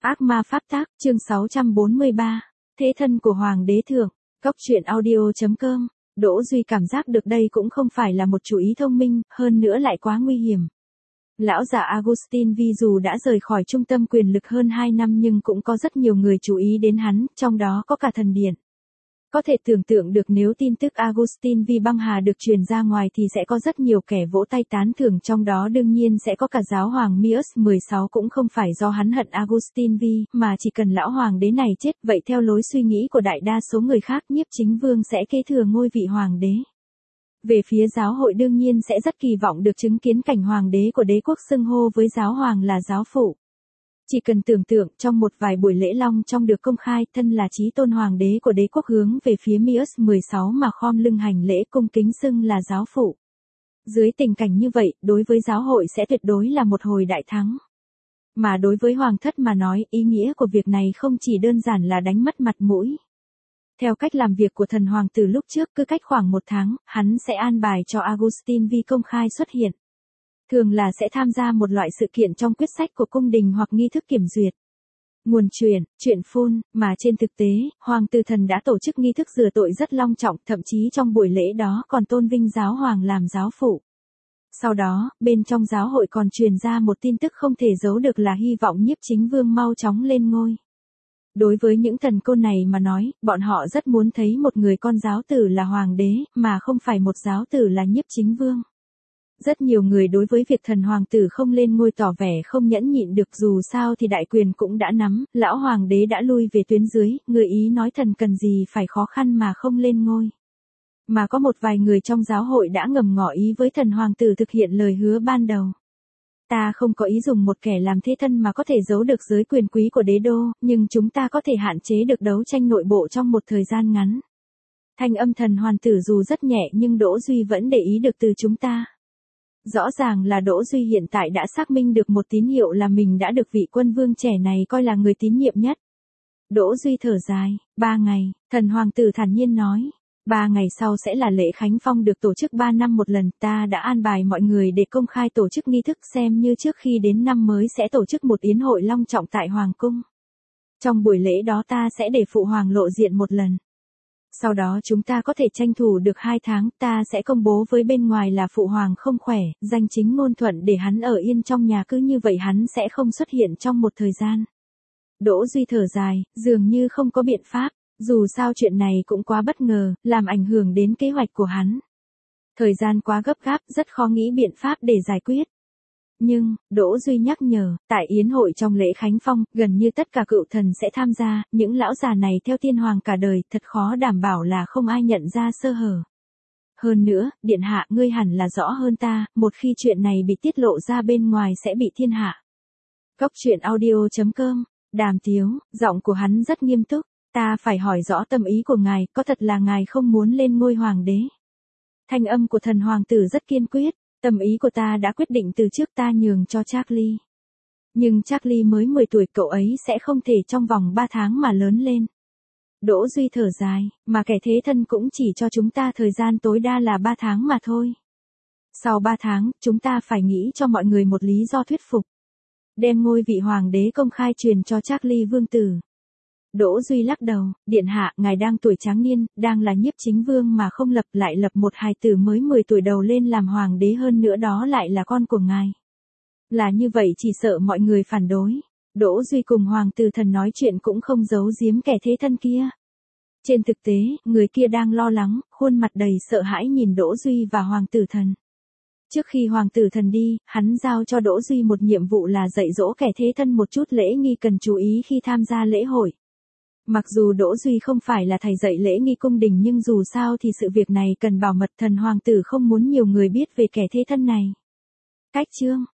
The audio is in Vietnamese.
Ác ma pháp tác, chương 643. Thế thân của Hoàng đế thượng. Cốc truyện audio.com. Đỗ Duy cảm giác được đây cũng không phải là một chủ ý thông minh, hơn nữa lại quá nguy hiểm. Lão già Augustin Vi dù đã rời khỏi trung tâm quyền lực hơn 2 năm nhưng cũng có rất nhiều người chú ý đến hắn, trong đó có cả thần điện. Có thể tưởng tượng được nếu tin tức Augustin Vi băng hà được truyền ra ngoài thì sẽ có rất nhiều kẻ vỗ tay tán thưởng, trong đó đương nhiên sẽ có cả giáo hoàng Pius 16. Cũng không phải do hắn hận Augustin Vi, mà chỉ cần lão hoàng đế này chết, vậy theo lối suy nghĩ của đại đa số người khác, Nhiếp Chính Vương sẽ kế thừa ngôi vị hoàng đế. Về phía giáo hội đương nhiên sẽ rất kỳ vọng được chứng kiến cảnh hoàng đế của đế quốc xưng hô với giáo hoàng là giáo phụ. Chỉ cần tưởng tượng trong một vài buổi lễ long trong được công khai, thân là chí tôn hoàng đế của đế quốc hướng về phía Pius 16 mà khom lưng hành lễ cung kính xưng là giáo phụ. Dưới tình cảnh như vậy, đối với giáo hội sẽ tuyệt đối là một hồi đại thắng. Mà đối với hoàng thất mà nói, ý nghĩa của việc này không chỉ đơn giản là đánh mất mặt mũi. Theo cách làm việc của thần hoàng từ lúc trước, cứ cách khoảng 1 tháng, hắn sẽ an bài cho Augustin Vi công khai xuất hiện. Thường là sẽ tham gia một loại sự kiện trong quyết sách của cung đình hoặc nghi thức kiểm duyệt. Nguồn chuyện phun, mà trên thực tế, hoàng tử thần đã tổ chức nghi thức rửa tội rất long trọng, thậm chí trong buổi lễ đó còn tôn vinh giáo hoàng làm giáo phụ. Sau đó, bên trong giáo hội còn truyền ra một tin tức không thể giấu được là hy vọng Nhiếp Chính Vương mau chóng lên ngôi. Đối với những thần côn này mà nói, bọn họ rất muốn thấy một người con giáo tử là hoàng đế, mà không phải một giáo tử là Nhiếp Chính Vương. Rất nhiều người đối với việc thần hoàng tử không lên ngôi tỏ vẻ không nhẫn nhịn được, dù sao thì đại quyền cũng đã nắm, lão hoàng đế đã lui về tuyến dưới, người ý nói thần cần gì phải khó khăn mà không lên ngôi. Mà có một vài người trong giáo hội đã ngầm ngỏ ý với thần hoàng tử thực hiện lời hứa ban đầu. Ta không có ý dùng một kẻ làm thế thân mà có thể giấu được giới quyền quý của đế đô, nhưng chúng ta có thể hạn chế được đấu tranh nội bộ trong một thời gian ngắn. Thanh âm thần hoàng tử dù rất nhẹ nhưng Đỗ Duy vẫn để ý được từ chúng ta. Rõ ràng là Đỗ Duy hiện tại đã xác minh được một tín hiệu là mình đã được vị quân vương trẻ này coi là người tín nhiệm nhất. Đỗ Duy thở dài, 3 ngày, thần hoàng tử thản nhiên nói. 3 ngày sau sẽ là lễ khánh phong được tổ chức 3 năm một lần, ta đã an bài mọi người để công khai tổ chức nghi thức, xem như trước khi đến năm mới sẽ tổ chức một yến hội long trọng tại hoàng cung. Trong buổi lễ đó ta sẽ để phụ hoàng lộ diện một lần. Sau đó chúng ta có thể tranh thủ được 2 tháng, ta sẽ công bố với bên ngoài là phụ hoàng không khỏe, danh chính ngôn thuận để hắn ở yên trong nhà, cứ như vậy hắn sẽ không xuất hiện trong một thời gian. Đỗ Duy thở dài, dường như không có biện pháp, dù sao chuyện này cũng quá bất ngờ, làm ảnh hưởng đến kế hoạch của hắn. Thời gian quá gấp gáp, rất khó nghĩ biện pháp để giải quyết. Nhưng, Đỗ Duy nhắc nhở, tại yến hội trong lễ khánh phong, gần như tất cả cựu thần sẽ tham gia, những lão già này theo thiên hoàng cả đời, thật khó đảm bảo là không ai nhận ra sơ hở. Hơn nữa, điện hạ ngươi hẳn là rõ hơn ta, một khi chuyện này bị tiết lộ ra bên ngoài sẽ bị thiên hạ. Cốc truyện audio.com, Đàm Tiếu, giọng của hắn rất nghiêm túc, ta phải hỏi rõ tâm ý của ngài, có thật là ngài không muốn lên ngôi hoàng đế? Thanh âm của thần hoàng tử rất kiên quyết. Tâm ý của ta đã quyết định từ trước, ta nhường cho Charlie. Nhưng Charlie mới 10 tuổi, cậu ấy sẽ không thể trong vòng 3 tháng mà lớn lên. Đỗ Duy thở dài, mà kẻ thế thân cũng chỉ cho chúng ta thời gian tối đa là 3 tháng mà thôi. Sau 3 tháng, chúng ta phải nghĩ cho mọi người một lý do thuyết phục. Đem ngôi vị hoàng đế công khai truyền cho Charlie vương tử. Đỗ Duy lắc đầu, điện hạ, ngài đang tuổi tráng niên, đang là Nhiếp Chính Vương mà không lại lập một hài tử mới 10 tuổi đầu lên làm hoàng đế, hơn nữa đó lại là con của ngài. Là như vậy chỉ sợ mọi người phản đối. Đỗ Duy cùng hoàng tử thần nói chuyện cũng không giấu giếm kẻ thế thân kia. Trên thực tế, người kia đang lo lắng, khuôn mặt đầy sợ hãi nhìn Đỗ Duy và hoàng tử thần. Trước khi hoàng tử thần đi, hắn giao cho Đỗ Duy một nhiệm vụ là dạy dỗ kẻ thế thân một chút lễ nghi cần chú ý khi tham gia lễ hội. Mặc dù Đỗ Duy không phải là thầy dạy lễ nghi cung đình nhưng dù sao thì sự việc này cần bảo mật, thần hoàng tử không muốn nhiều người biết về kẻ thế thân này. Cách chương